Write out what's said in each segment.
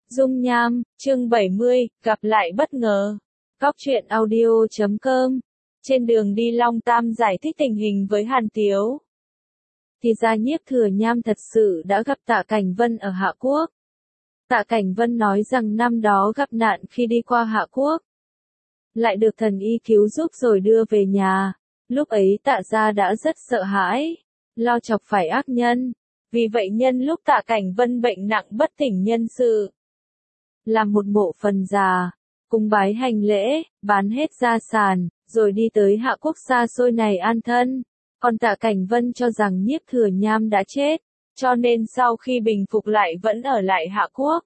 Dung nham, chương 70, gặp lại bất ngờ. Góc truyện audio.com. Trên đường đi Long Tam giải thích tình hình với Hàn Tiếu. Thì ra Nhiếp Thừa Nham thật sự đã gặp Tạ Cảnh Vân ở Hạ Quốc. Tạ Cảnh Vân nói rằng năm đó gặp nạn khi đi qua Hạ Quốc. Lại được thần y cứu giúp rồi đưa về nhà. Lúc ấy Tạ gia đã rất sợ hãi, lo chọc phải ác nhân. Vì vậy nhân lúc Tạ Cảnh Vân bệnh nặng bất tỉnh nhân sự, làm một mộ phần già, cung bái hành lễ, bán hết gia sản, rồi đi tới Hạ Quốc xa xôi này an thân. Còn Tạ Cảnh Vân cho rằng Nhiếp Thừa Nham đã chết, cho nên sau khi bình phục lại vẫn ở lại Hạ Quốc.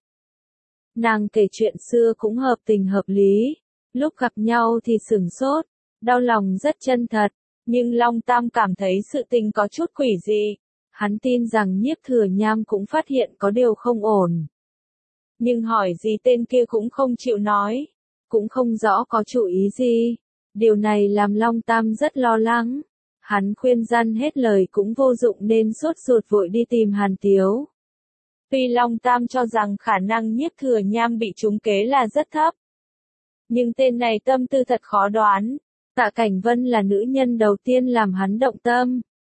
Nàng kể chuyện xưa cũng hợp tình hợp lý, lúc gặp nhau thì sửng sốt, đau lòng rất chân thật, nhưng Long Tam cảm thấy sự tình có chút quỷ dị. Hắn tin rằng Nhiếp Thừa Nham cũng phát hiện có điều không ổn. Nhưng hỏi gì tên kia cũng không chịu nói, cũng không rõ có chủ ý gì. Điều này làm Long Tam rất lo lắng. Hắn khuyên răn hết lời cũng vô dụng nên sốt ruột vội đi tìm Hàn Tiếu. Tuy Long Tam cho rằng khả năng Nhiếp Thừa Nham bị trúng kế là rất thấp, nhưng tên này tâm tư thật khó đoán. Tạ Cảnh Vân là nữ nhân đầu tiên làm hắn động tâm.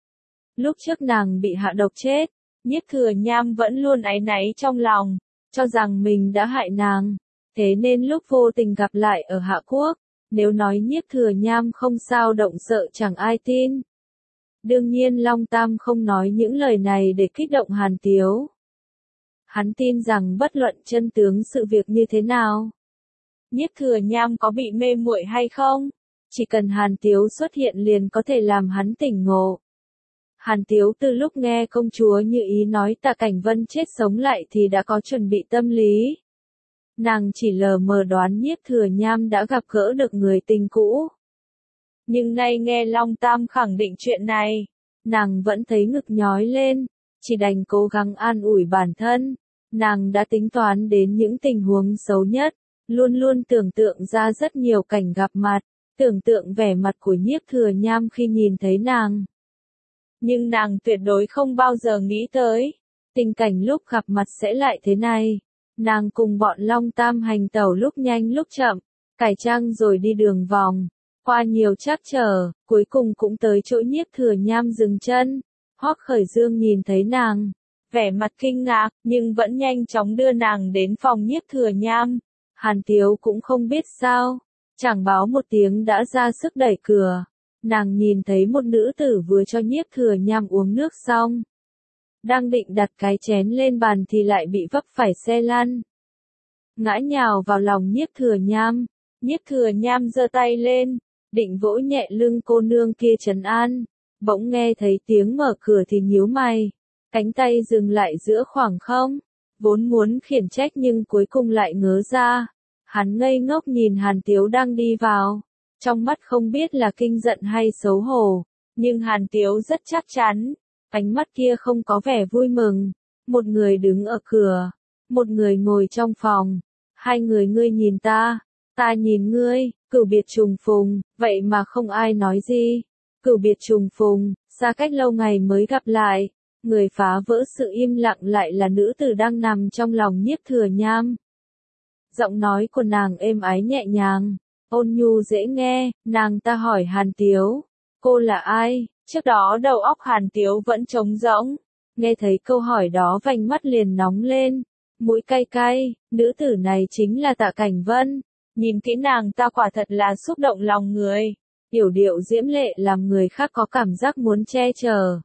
Lúc trước nàng bị hạ độc chết, Nhiếp Thừa Nham vẫn luôn áy náy trong lòng, cho rằng mình đã hại nàng. Thế nên lúc vô tình gặp lại ở Hạ Quốc, nếu nói Nhiếp Thừa Nham không sao động sợ chẳng ai tin. Đương nhiên Long Tam không nói những lời này để kích động Hàn Tiếu. Hắn tin rằng bất luận chân tướng sự việc như thế nào, Nhiếp Thừa Nham có bị mê muội hay không, chỉ cần Hàn Tiếu xuất hiện liền có thể làm hắn tỉnh ngộ. Hàn Tiếu từ lúc nghe công chúa Như Ý nói Tạ Cảnh Vân chết sống lại thì đã có chuẩn bị tâm lý. Nàng chỉ lờ mờ đoán Nhiếp Thừa Nham đã gặp gỡ được người tình cũ. Nhưng nay nghe Long Tam khẳng định chuyện này, nàng vẫn thấy ngực nhói lên, chỉ đành cố gắng an ủi bản thân. Nàng đã tính toán đến những tình huống xấu nhất, luôn luôn tưởng tượng ra rất nhiều cảnh gặp mặt, tưởng tượng vẻ mặt của Nhiếp Thừa Nham khi nhìn thấy nàng. Nhưng nàng tuyệt đối không bao giờ nghĩ tới, tình cảnh lúc gặp mặt sẽ lại thế này. Nàng cùng bọn Long Tam hành tẩu lúc nhanh lúc chậm, cải trang rồi đi đường vòng, qua nhiều trắc trở, cuối cùng cũng tới chỗ Nhiếp Thừa Nham dừng chân. Hoắc Khởi Dương nhìn thấy nàng, vẻ mặt kinh ngạc, nhưng vẫn nhanh chóng đưa nàng đến phòng Nhiếp Thừa Nham. Hàn Tiếu cũng không biết sao, chẳng báo một tiếng đã ra sức đẩy cửa. Nàng nhìn thấy một nữ tử vừa cho Nhiếp Thừa Nham uống nước xong, đang định đặt cái chén lên bàn thì lại bị vấp phải xe lăn, ngã nhào vào lòng Nhiếp Thừa Nham. Nhiếp Thừa Nham giơ tay lên, định vỗ nhẹ lưng cô nương kia trấn an, bỗng nghe thấy tiếng mở cửa thì nhíu mày, cánh tay dừng lại giữa khoảng không, vốn muốn khiển trách nhưng cuối cùng lại ngớ ra. Hắn ngây ngốc nhìn Hàn Tiếu đang đi vào, trong mắt không biết là kinh giận hay xấu hổ, nhưng Hàn Tiếu rất chắc chắn, ánh mắt kia không có vẻ vui mừng. Một người đứng ở cửa, một người ngồi trong phòng, hai người ngươi nhìn ta nhìn ngươi, cửu biệt trùng phùng, vậy mà không ai nói gì. Cửu biệt trùng phùng, xa cách lâu ngày mới gặp lại, người phá vỡ sự im lặng lại là nữ tử đang nằm trong lòng Nhiếp Thừa Nham. Giọng nói của nàng êm ái nhẹ nhàng, ôn nhu dễ nghe. Nàng ta hỏi Hàn Tiếu, cô là ai? Trước đó đầu óc Hàn Tiếu vẫn trống rỗng, nghe thấy câu hỏi đó vành mắt liền nóng lên, mũi cay cay. Nữ tử này chính là Tạ Cảnh Vân. Nhìn kỹ nàng ta quả thật là xúc động lòng người, yểu điệu diễm lệ làm người khác có cảm giác muốn che chở.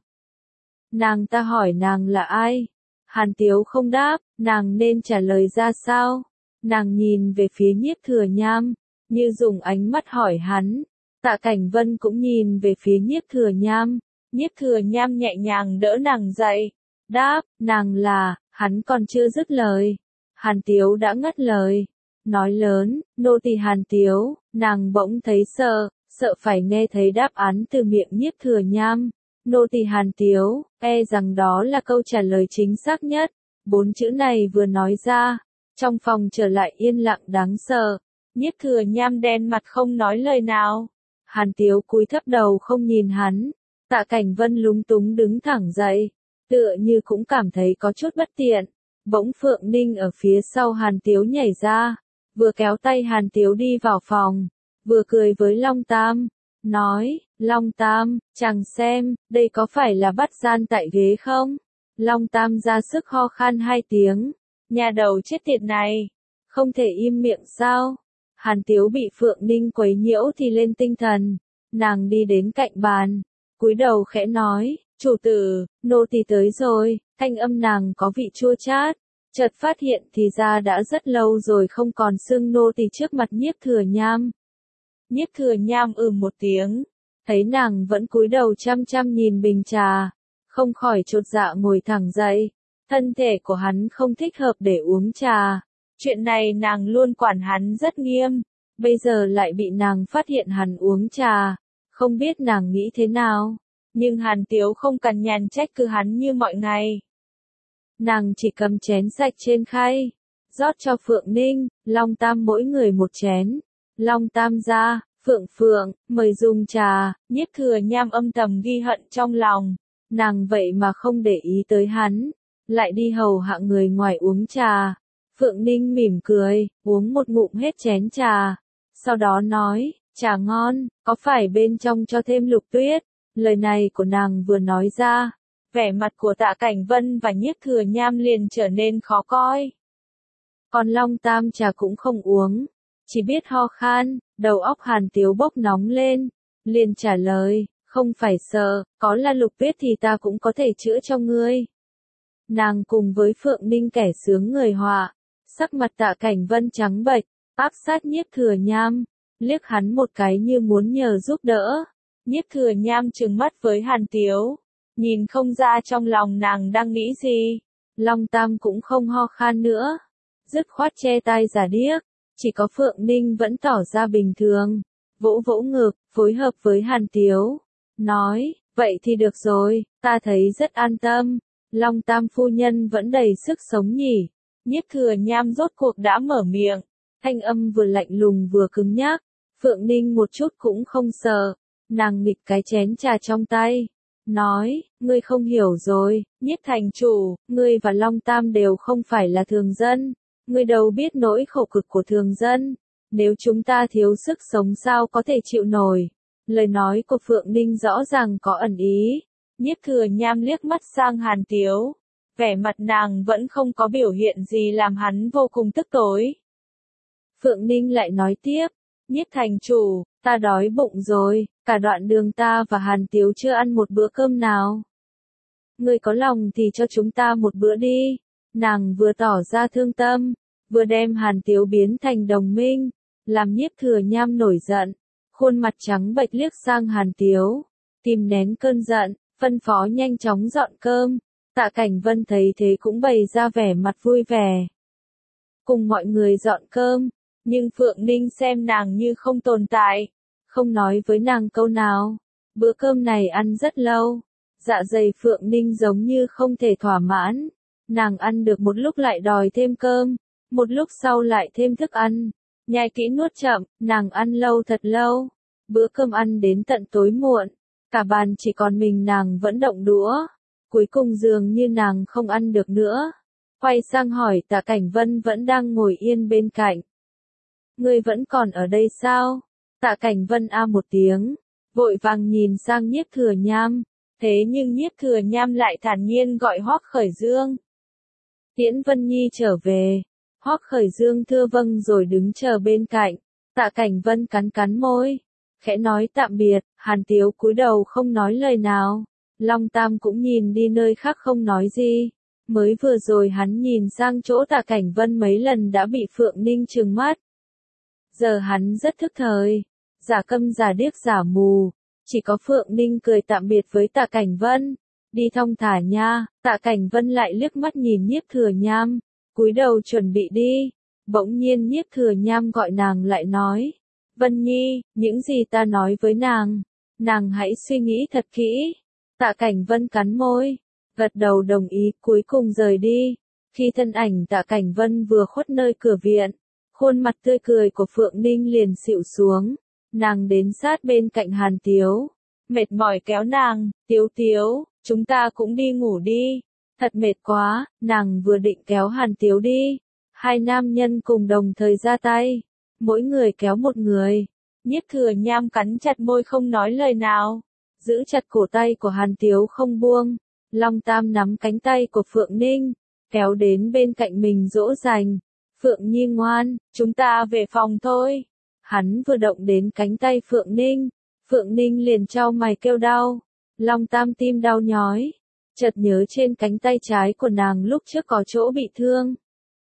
Nàng ta hỏi nàng là ai? Hàn Tiếu không đáp, nàng nên trả lời ra sao? Nàng nhìn về phía Nhiếp Thừa Nham, như dùng ánh mắt hỏi hắn. Tạ Cảnh Vân cũng nhìn về phía Nhiếp Thừa Nham. Nhiếp Thừa Nham nhẹ nhàng đỡ nàng dậy, đáp, nàng là. Hắn còn chưa dứt lời, Hàn Tiếu đã ngắt lời, nói lớn, nô tỳ Hàn Tiếu. Nàng bỗng thấy sợ phải nghe thấy đáp án từ miệng Nhiếp Thừa Nham. Nô tỳ Hàn Tiếu, e rằng đó là câu trả lời chính xác nhất. 4 chữ này vừa nói ra, trong phòng trở lại yên lặng đáng sợ. Nhiếp Thừa Nham đen mặt không nói lời nào. Hàn Tiếu cúi thấp đầu không nhìn hắn. Tạ Cảnh Vân lúng túng đứng thẳng dậy, tựa như cũng cảm thấy có chút bất tiện. Bỗng Phượng Ninh ở phía sau Hàn Tiếu nhảy ra, vừa kéo tay Hàn Tiếu đi vào phòng, vừa cười với Long Tam, nói, Long Tam, chàng xem, đây có phải là bắt gian tại ghế không? Long Tam ra sức ho khan 2 tiếng, nhà đầu chết tiệt này, không thể im miệng sao? Hàn Tiếu bị Phượng Ninh quấy nhiễu thì lên tinh thần, nàng đi đến cạnh bàn, cúi đầu khẽ nói, chủ tử, nô tỳ tới rồi, thanh âm nàng có vị chua chát, chợt phát hiện thì ra đã rất lâu rồi không còn xưng nô tỳ trước mặt Nhiếp Thừa Nham. Nhiếp Thừa Nham một tiếng, thấy nàng vẫn cúi đầu chăm chăm nhìn bình trà, không khỏi chột dạ ngồi thẳng dậy, thân thể của hắn không thích hợp để uống trà, chuyện này nàng luôn quản hắn rất nghiêm, bây giờ lại bị nàng phát hiện hắn uống trà, không biết nàng nghĩ thế nào, nhưng Hàn Tiếu không cằn nhằn trách cứ hắn như mọi ngày. Nàng chỉ cầm chén sạch trên khay, rót cho Phượng Ninh, Long Tam mỗi người một chén. Long Tam ra, Phượng, mời dùng trà, Nhiếp Thừa Nham âm thầm ghi hận trong lòng. Nàng vậy mà không để ý tới hắn, lại đi hầu hạ người ngoài uống trà. Phượng Ninh mỉm cười, uống một ngụm hết chén trà. Sau đó nói, trà ngon, có phải bên trong cho thêm lục tuyết? Lời này của nàng vừa nói ra, vẻ mặt của Tạ Cảnh Vân và Nhiếp Thừa Nham liền trở nên khó coi. Còn Long Tam trà cũng không uống, chỉ biết ho khan, đầu óc Hàn Tiếu bốc nóng lên, liền trả lời, không phải sợ, có là lục tuyết thì ta cũng có thể chữa cho ngươi. Nàng cùng với Phượng Ninh kẻ sướng người họa, sắc mặt Tạ Cảnh Vân trắng bệch, áp sát Nhiếp Thừa Nham, liếc hắn một cái như muốn nhờ giúp đỡ. Nhiếp Thừa Nham trừng mắt với Hàn Tiếu, nhìn không ra trong lòng nàng đang nghĩ gì. Long Tam cũng không ho khan nữa, dứt khoát che tai giả điếc, chỉ có Phượng Ninh vẫn tỏ ra bình thường, vỗ vỗ ngực, phối hợp với Hàn Tiếu, nói, vậy thì được rồi, ta thấy rất an tâm, Long Tam phu nhân vẫn đầy sức sống nhỉ. Nhiếp Thừa Nham rốt cuộc đã mở miệng, thanh âm vừa lạnh lùng vừa cứng nhắc, Phượng Ninh một chút cũng không sợ, nàng nghịch cái chén trà trong tay, nói, ngươi không hiểu rồi, Nhiếp thành chủ, ngươi và Long Tam đều không phải là thường dân, ngươi đâu biết nỗi khổ cực của thường dân, nếu chúng ta thiếu sức sống sao có thể chịu nổi. Lời nói của Phượng Ninh rõ ràng có ẩn ý. Nhiếp Thừa Nham liếc mắt sang Hàn Tiếu, vẻ mặt nàng vẫn không có biểu hiện gì làm hắn vô cùng tức tối. Phượng Ninh lại nói tiếp, Nhiếp thành chủ, ta đói bụng rồi, cả đoạn đường ta và Hàn Tiếu chưa ăn một bữa cơm nào. Ngươi có lòng thì cho chúng ta một bữa đi. Nàng vừa tỏ ra thương tâm, vừa đem Hàn Tiếu biến thành đồng minh, làm Nhiếp Thừa Nham nổi giận, khuôn mặt trắng bệch liếc sang Hàn Tiếu, kìm nén cơn giận, phân phó nhanh chóng dọn cơm. Tạ Cảnh Vân thấy thế cũng bày ra vẻ mặt vui vẻ, cùng mọi người dọn cơm, nhưng Phượng Ninh xem nàng như không tồn tại, không nói với nàng câu nào. Bữa cơm này ăn rất lâu, dạ dày Phượng Ninh giống như không thể thỏa mãn, nàng ăn được một lúc lại đòi thêm cơm, một lúc sau lại thêm thức ăn, nhai kỹ nuốt chậm, nàng ăn lâu thật lâu. Bữa cơm ăn đến tận tối muộn, cả bàn chỉ còn mình nàng vẫn động đũa, cuối cùng dường như nàng không ăn được nữa, quay sang hỏi Tạ Cảnh Vân vẫn đang ngồi yên bên cạnh. Ngươi vẫn còn ở đây sao? Tạ Cảnh Vân một tiếng, vội vàng nhìn sang Nhiếp Thừa Nham, thế nhưng Nhiếp Thừa Nham lại thản nhiên gọi Hoắc Khởi Dương. Tiễn Vân Nhi trở về. Hoắc Khởi Dương thưa vâng rồi đứng chờ bên cạnh. Tạ Cảnh Vân cắn cắn môi, khẽ nói tạm biệt. Hàn Tiếu cúi đầu không nói lời nào. Long Tam cũng nhìn đi nơi khác không nói gì. Mới vừa rồi hắn nhìn sang chỗ Tạ Cảnh Vân mấy lần đã bị Phượng Ninh trừng mắt. Giờ hắn rất thức thời, giả câm giả điếc giả mù, chỉ có Phượng Ninh cười tạm biệt với Tạ Cảnh Vân, đi thong thả nha. Tạ Cảnh Vân lại liếc mắt nhìn Nhiếp Thừa Nham, cúi đầu chuẩn bị đi, bỗng nhiên Nhiếp Thừa Nham gọi nàng lại nói, Vân Nhi, những gì ta nói với nàng hãy suy nghĩ thật kỹ. Tạ Cảnh Vân cắn môi, gật đầu đồng ý, cuối cùng rời đi. Khi thân ảnh Tạ Cảnh Vân vừa khuất nơi cửa viện, khuôn mặt tươi cười của Phượng Ninh liền xịu xuống, nàng đến sát bên cạnh Hàn Tiếu, mệt mỏi kéo nàng, Tiếu, chúng ta cũng đi ngủ đi. Thật mệt quá, nàng vừa định kéo Hàn Tiếu đi. Hai nam nhân cùng đồng thời ra tay. Mỗi người kéo một người. Nhiếp Thừa Nham cắn chặt môi không nói lời nào. Giữ chặt cổ tay của Hàn Tiếu không buông. Long Tam nắm cánh tay của Phượng Ninh. Kéo đến bên cạnh mình dỗ dành. Phượng Nhi ngoan, chúng ta về phòng thôi. Hắn vừa động đến cánh tay Phượng Ninh. Phượng Ninh liền chau mày kêu đau. Long Tam tim đau nhói. Chợt nhớ trên cánh tay trái của nàng lúc trước có chỗ bị thương.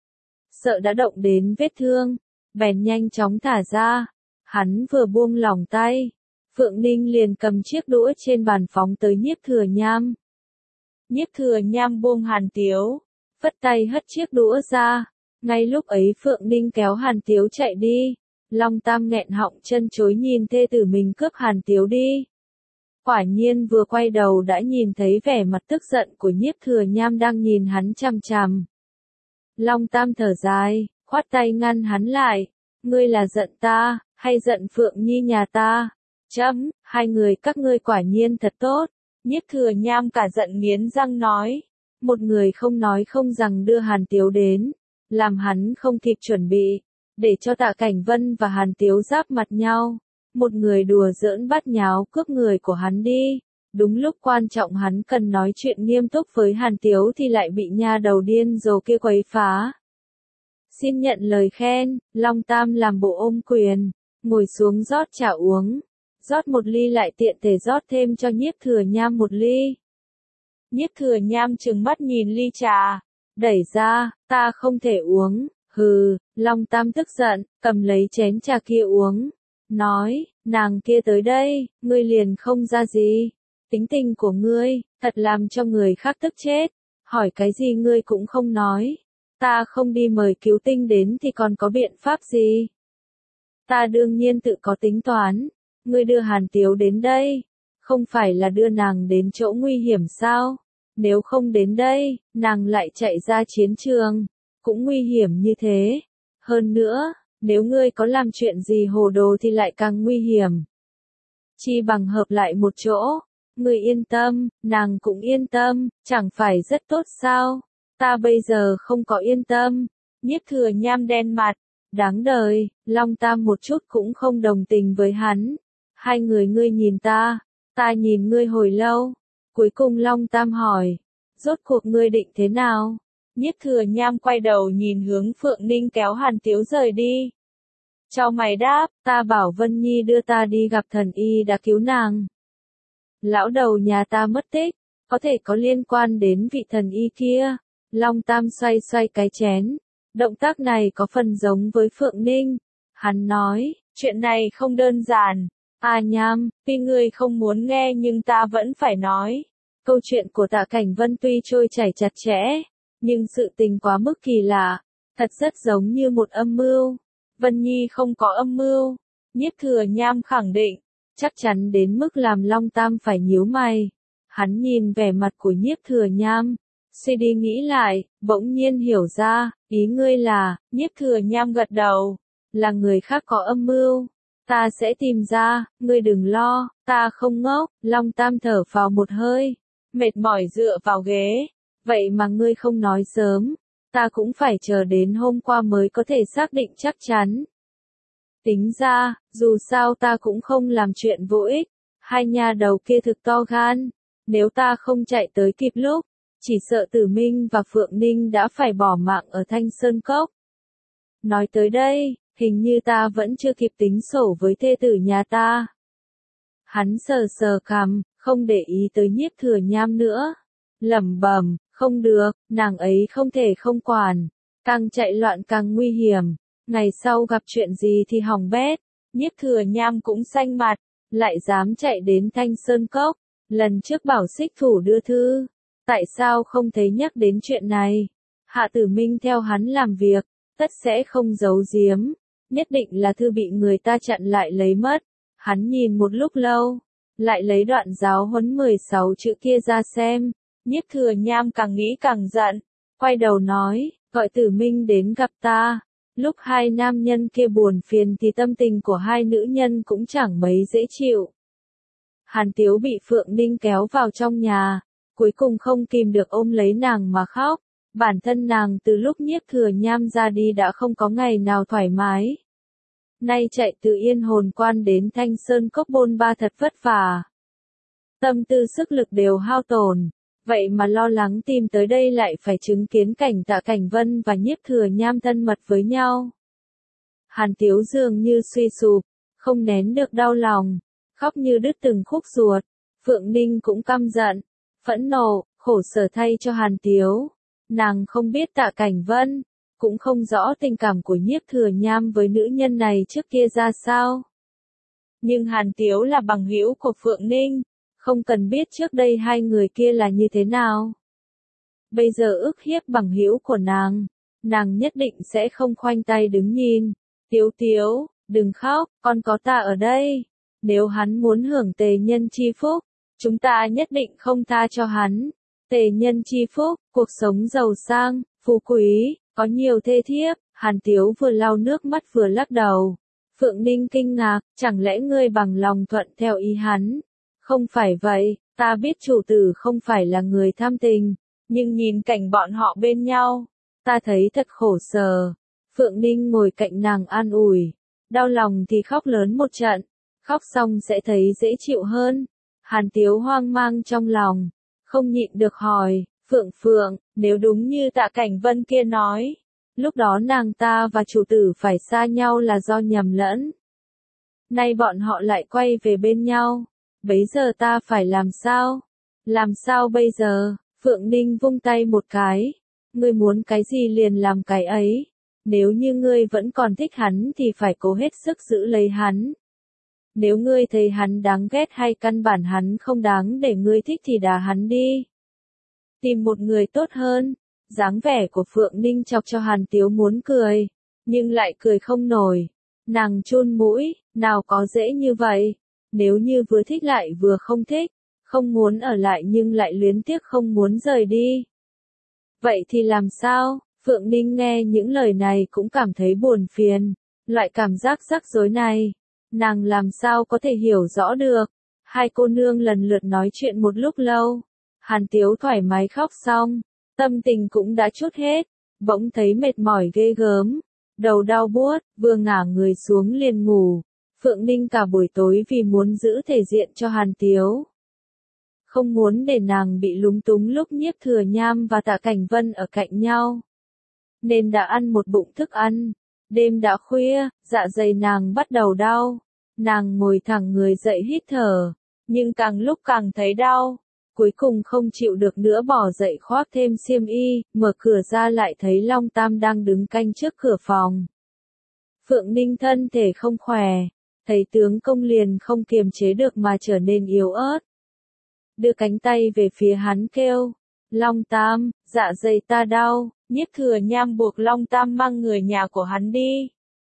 Sợ đã động đến vết thương. Bèn nhanh chóng thả ra. Hắn vừa buông lỏng tay. Phượng Ninh liền cầm chiếc đũa trên bàn phóng tới Nhiếp Thừa Nham. Nhiếp Thừa Nham buông Hàn Tiếu. Phất tay hất chiếc đũa ra. Ngay lúc ấy Phượng Ninh kéo Hàn Tiếu chạy đi. Long Tam nghẹn họng chân chối nhìn thê tử mình cướp Hàn Tiếu đi. Quả nhiên vừa quay đầu đã nhìn thấy vẻ mặt tức giận của Nhiếp Thừa Nham đang nhìn hắn chằm chằm. Long Tam thở dài, khoát tay ngăn hắn lại. Ngươi là giận ta, hay giận Phượng Nhi nhà ta? Chấm, hai người các ngươi quả nhiên thật tốt. Nhiếp Thừa Nham cả giận nghiến răng nói. Một người không nói không rằng đưa Hàn Tiếu đến. Làm hắn không kịp chuẩn bị. Để cho Tạ Cảnh Vân và Hàn Tiếu giáp mặt nhau. Một người đùa giỡn bắt nháo cướp người của hắn đi. Đúng lúc quan trọng hắn cần nói chuyện nghiêm túc với Hàn Tiếu thì lại bị nha đầu điên rồ kia quấy phá. Xin nhận lời khen, Long Tam làm bộ ôm quyền, ngồi xuống rót trà uống. Rót một ly lại tiện thể rót thêm cho Nhiếp Thừa Nham một ly. Nhiếp Thừa Nham trừng mắt nhìn ly trà, đẩy ra, ta không thể uống, hừ, Long Tam tức giận, cầm lấy chén trà kia uống. Nói, nàng kia tới đây, ngươi liền không ra gì. Tính tình của ngươi, thật làm cho người khác tức chết. Hỏi cái gì ngươi cũng không nói. Ta không đi mời cứu tinh đến thì còn có biện pháp gì? Ta đương nhiên tự có tính toán. Ngươi đưa Hàn Tiếu đến đây. Không phải là đưa nàng đến chỗ nguy hiểm sao? Nếu không đến đây, nàng lại chạy ra chiến trường. Cũng nguy hiểm như thế. Hơn nữa, nếu ngươi có làm chuyện gì hồ đồ thì lại càng nguy hiểm. Chi bằng hợp lại một chỗ. Ngươi yên tâm, nàng cũng yên tâm, chẳng phải rất tốt sao? Ta bây giờ không có yên tâm. Nhiếp Thừa Nham đen mặt. Đáng đời, Long Tam một chút cũng không đồng tình với hắn. Hai người ngươi nhìn ta nhìn ngươi hồi lâu. Cuối cùng Long Tam hỏi, rốt cuộc ngươi định thế nào? Nhiếp Thừa Nham quay đầu nhìn hướng Phượng Ninh kéo Hàn Tiếu rời đi. Chau mày đáp, ta bảo Vân Nhi đưa ta đi gặp thần y đã cứu nàng. Lão đầu nhà ta mất tích, có thể có liên quan đến vị thần y kia. Long Tam xoay xoay cái chén. Động tác này có phần giống với Phượng Ninh. Hắn nói, chuyện này không đơn giản. Nham, tuy ngươi không muốn nghe nhưng ta vẫn phải nói. Câu chuyện của Tạ Cảnh Vân tuy trôi chảy chặt chẽ, nhưng sự tình quá mức kỳ lạ, thật rất giống như một âm mưu. Vân Nhi không có âm mưu. Nhiếp Thừa Nham khẳng định, chắc chắn đến mức làm Long Tam phải nhíu mày. Hắn nhìn vẻ mặt của Nhiếp Thừa Nham, suy đi nghĩ lại, bỗng nhiên hiểu ra, ý ngươi là, Nhiếp Thừa Nham gật đầu, là người khác có âm mưu. Ta sẽ tìm ra, ngươi đừng lo, ta không ngốc. Long Tam thở phào một hơi, mệt mỏi dựa vào ghế. Vậy mà ngươi không nói sớm, ta cũng phải chờ đến hôm qua mới có thể xác định chắc chắn. Tính ra, dù sao ta cũng không làm chuyện vô ích. Hai nhà đầu kia thực to gan. Nếu ta không chạy tới kịp lúc, chỉ sợ Tử Minh và Phượng Ninh đã phải bỏ mạng ở Thanh Sơn Cốc. Nói tới đây, hình như ta vẫn chưa kịp tính sổ với thê tử nhà ta. Hắn sờ sờ cằm, không để ý tới Nhiếp Thừa Nham nữa. Lẩm bẩm, không được, nàng ấy không thể không quản. Càng chạy loạn càng nguy hiểm. Ngày sau gặp chuyện gì thì hỏng bét. Nhiếp Thừa Nham cũng xanh mặt, lại dám chạy đến Thanh Sơn Cốc. Lần trước bảo Xích Thủ đưa thư, tại sao không thấy nhắc đến chuyện này? Hạ Tử Minh theo hắn làm việc, tất sẽ không giấu giếm. Nhất định là thư bị người ta chặn lại lấy mất. Hắn nhìn một lúc lâu, lại lấy đoạn giáo huấn 16 chữ kia ra xem. Nhiếp Thừa Nham càng nghĩ càng giận, quay đầu nói, gọi Tử Minh đến gặp ta. Lúc hai nam nhân kia buồn phiền thì tâm tình của hai nữ nhân cũng chẳng mấy dễ chịu. Hàn Tiếu bị Phượng Ninh kéo vào trong nhà, cuối cùng không kìm được ôm lấy nàng mà khóc. Bản thân nàng từ lúc Nhiếp Thừa Nham ra đi đã không có ngày nào thoải mái. Nay chạy từ Yên Hồn Quan đến Thanh Sơn Cốc bôn ba thật vất vả. Tâm tư sức lực đều hao tổn, vậy mà lo lắng tìm tới đây lại phải chứng kiến cảnh Tạ Cảnh Vân và Nhiếp Thừa Nham thân mật với nhau. Hàn Tiếu dường như suy sụp, không nén được đau lòng, khóc như đứt từng khúc ruột. Phượng Ninh cũng căm giận, phẫn nộ, khổ sở thay cho Hàn Tiếu. Nàng không biết Tạ Cảnh Vân, cũng không rõ tình cảm của Nhiếp Thừa Nham với nữ nhân này trước kia ra sao. Nhưng Hàn Tiếu là bằng hữu của Phượng Ninh, không cần biết trước đây hai người kia là như thế nào. Bây giờ ức hiếp bằng hữu của nàng nhất định sẽ không khoanh tay đứng nhìn. Tiếu Tiếu, đừng khóc, con có ta ở đây. Nếu hắn muốn hưởng tề nhân chi phúc, chúng ta nhất định không tha cho hắn. Tề nhân chi phúc, cuộc sống giàu sang, phú quý, có nhiều thê thiếp. Hàn Tiếu vừa lau nước mắt vừa lắc đầu. Phượng Ninh kinh ngạc, chẳng lẽ ngươi bằng lòng thuận theo ý hắn? Không phải vậy, ta biết chủ tử không phải là người tham tình, nhưng nhìn cảnh bọn họ bên nhau, ta thấy thật khổ sở. Phượng Ninh ngồi cạnh nàng an ủi, đau lòng thì khóc lớn một trận, khóc xong sẽ thấy dễ chịu hơn. Hàn Tiếu hoang mang trong lòng, không nhịn được hỏi, Phượng, nếu đúng như Tạ Cảnh Vân kia nói, lúc đó nàng ta và chủ tử phải xa nhau là do nhầm lẫn. Nay bọn họ lại quay về bên nhau, bấy giờ ta phải làm sao? Làm sao bây giờ? Phượng Ninh vung tay một cái, ngươi muốn cái gì liền làm cái ấy. Nếu như ngươi vẫn còn thích hắn thì phải cố hết sức giữ lấy hắn. Nếu ngươi thấy hắn đáng ghét hay căn bản hắn không đáng để ngươi thích thì đá hắn đi. Tìm một người tốt hơn. Dáng vẻ của Phượng Ninh chọc cho Hàn Tiếu muốn cười, nhưng lại cười không nổi. Nàng chun mũi, nào có dễ như vậy. Nếu như vừa thích lại vừa không thích, không muốn ở lại nhưng lại luyến tiếc không muốn rời đi. Vậy thì làm sao? Phượng Ninh nghe những lời này cũng cảm thấy buồn phiền, loại cảm giác rắc rối này, nàng làm sao có thể hiểu rõ được. Hai cô nương lần lượt nói chuyện một lúc lâu, Hàn Tiếu thoải mái khóc xong, tâm tình cũng đã trút hết, bỗng thấy mệt mỏi ghê gớm, đầu đau buốt, vừa ngả người xuống liền ngủ. Phượng Ninh cả buổi tối vì muốn giữ thể diện cho Hàn Tiếu, không muốn để nàng bị lúng túng lúc Nhiếp Thừa Nham và Tạ Cảnh Vân ở cạnh nhau, nên đã ăn một bụng thức ăn. Đêm đã khuya, dạ dày nàng bắt đầu đau, nàng ngồi thẳng người dậy hít thở, nhưng càng lúc càng thấy đau, cuối cùng không chịu được nữa bỏ dậy khoác thêm xiêm y, mở cửa ra lại thấy Long Tam đang đứng canh trước cửa phòng. Phượng Ninh thân thể không khỏe, thấy tướng công liền không kiềm chế được mà trở nên yếu ớt. Đưa cánh tay về phía hắn kêu, Long Tam, dạ dày ta đau. Nhiếp Thừa Nham buộc Long Tam mang người nhà của hắn đi,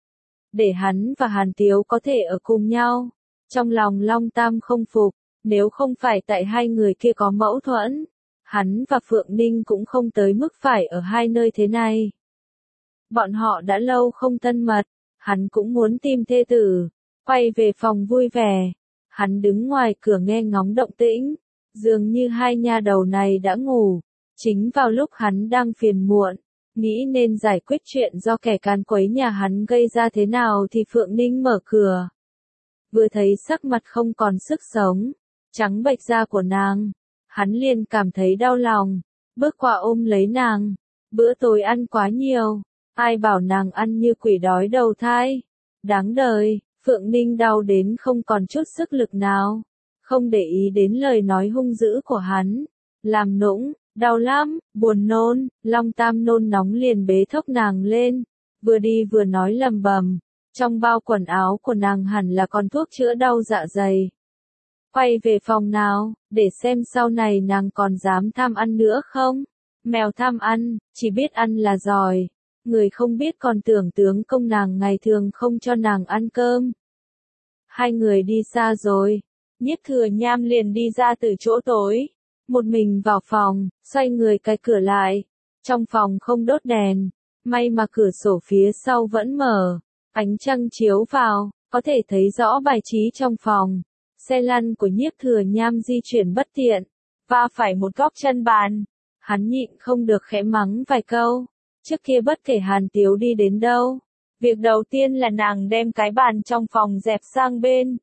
để hắn và Hàn Tiếu có thể ở cùng nhau. Trong lòng Long Tam không phục, nếu không phải tại hai người kia có mâu thuẫn, hắn và Phượng Ninh cũng không tới mức phải ở hai nơi thế này. Bọn họ đã lâu không thân mật, hắn cũng muốn tìm thê tử, quay về phòng vui vẻ. Hắn đứng ngoài cửa nghe ngóng động tĩnh, dường như hai nha đầu này đã ngủ. Chính vào lúc hắn đang phiền muộn, nghĩ nên giải quyết chuyện do kẻ càn quấy nhà hắn gây ra thế nào thì Phượng Ninh mở cửa. Vừa thấy sắc mặt không còn sức sống, trắng bệch da của nàng, hắn liền cảm thấy đau lòng, bước qua ôm lấy nàng. Bữa tối ăn quá nhiều, ai bảo nàng ăn như quỷ đói đầu thai. Đáng đời, Phượng Ninh đau đến không còn chút sức lực nào, không để ý đến lời nói hung dữ của hắn, làm nũng. Đau lắm, buồn nôn. Long Tam nôn nóng liền bế thốc nàng lên, vừa đi vừa nói lầm bầm, trong bao quần áo của nàng hẳn là còn thuốc chữa đau dạ dày. Quay về phòng nào, để xem sau này nàng còn dám tham ăn nữa không? Mèo tham ăn, chỉ biết ăn là giỏi, người không biết còn tưởng tướng công nàng ngày thường không cho nàng ăn cơm. Hai người đi xa rồi, Nhiếp Thừa Nham liền đi ra từ chỗ tối. Một mình vào phòng, xoay người cái cửa lại. Trong phòng không đốt đèn, may mà cửa sổ phía sau vẫn mở. Ánh trăng chiếu vào, có thể thấy rõ bài trí trong phòng. Xe lăn của Nhiếp Thừa Nham di chuyển bất tiện, va phải một góc chân bàn. Hắn nhịn không được khẽ mắng vài câu. Trước kia bất kể Hàn Tiếu đi đến đâu, việc đầu tiên là nàng đem cái bàn trong phòng dẹp sang bên,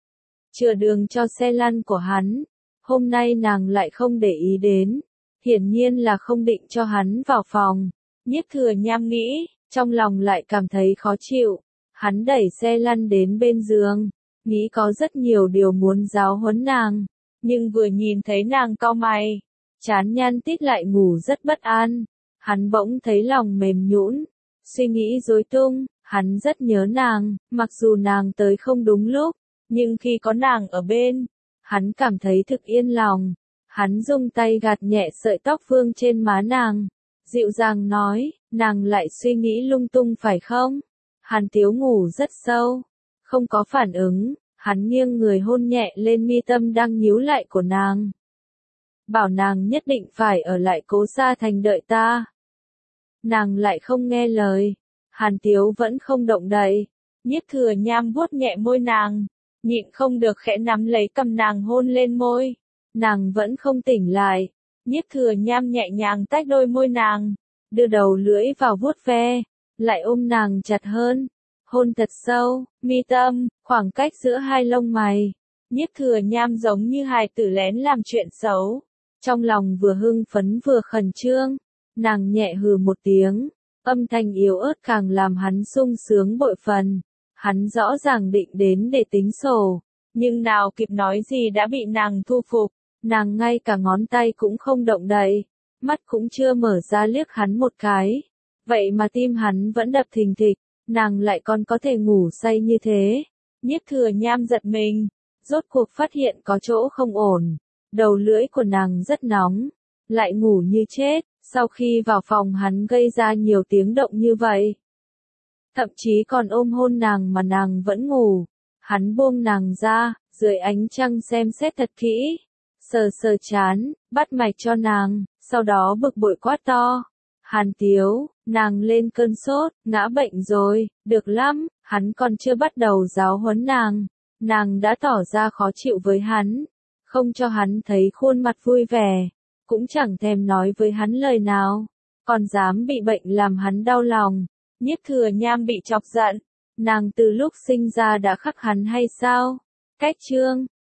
chừa đường cho xe lăn của hắn. Hôm nay nàng lại không để ý đến, hiển nhiên là không định cho hắn vào phòng. Nhiếp Thừa Nham nghĩ, trong lòng lại cảm thấy khó chịu. Hắn đẩy xe lăn đến bên giường, nghĩ có rất nhiều điều muốn giáo huấn nàng, nhưng vừa nhìn thấy nàng cau mày, trán nhăn tít lại ngủ rất bất an. Hắn bỗng thấy lòng mềm nhũn, suy nghĩ rối tung. Hắn rất nhớ nàng, mặc dù nàng tới không đúng lúc, nhưng khi có nàng ở bên, hắn cảm thấy thực yên lòng. Hắn dùng tay gạt nhẹ sợi tóc vương trên má nàng, dịu dàng nói, nàng lại suy nghĩ lung tung phải không? Hàn Tiếu ngủ rất sâu, không có phản ứng. Hắn nghiêng người hôn nhẹ lên mi tâm đang nhíu lại của nàng, bảo nàng nhất định phải ở lại Cố Sa Thành đợi ta. Nàng lại không nghe lời. Hàn Tiếu vẫn không động đậy. Nhiếp Thừa Nham vuốt nhẹ môi nàng, nhịn không được khẽ nắm lấy cầm nàng hôn lên môi. Nàng vẫn không tỉnh lại. Nhiếp Thừa Nham nhẹ nhàng tách đôi môi nàng, đưa đầu lưỡi vào vuốt ve, lại ôm nàng chặt hơn, hôn thật sâu, mi tâm, khoảng cách giữa hai lông mày. Nhiếp Thừa Nham giống như hài tử lén làm chuyện xấu, trong lòng vừa hưng phấn vừa khẩn trương. Nàng nhẹ hừ một tiếng, âm thanh yếu ớt càng làm hắn sung sướng bội phần. Hắn rõ ràng định đến để tính sổ, nhưng nào kịp nói gì đã bị nàng thu phục. Nàng ngay cả ngón tay cũng không động đậy, mắt cũng chưa mở ra liếc hắn một cái. Vậy mà tim hắn vẫn đập thình thịch, nàng lại còn có thể ngủ say như thế. Nhiếp Thừa Nham giật mình, rốt cuộc phát hiện có chỗ không ổn. Đầu lưỡi của nàng rất nóng, lại ngủ như chết. Sau khi vào phòng hắn gây ra nhiều tiếng động như vậy, thậm chí còn ôm hôn nàng mà nàng vẫn ngủ. Hắn buông nàng ra, dưới ánh trăng xem xét thật kỹ, sờ sờ trán, bắt mạch cho nàng, sau đó bực bội quát to. Hàn Tiếu, nàng lên cơn sốt, ngã bệnh rồi, được lắm. Hắn còn chưa bắt đầu giáo huấn nàng đã tỏ ra khó chịu với hắn, không cho hắn thấy khuôn mặt vui vẻ, cũng chẳng thèm nói với hắn lời nào, còn dám bị bệnh làm hắn đau lòng. Nhiếp Thừa Nham bị chọc giận, nàng từ lúc sinh ra đã khắc hắn hay sao? Cách chương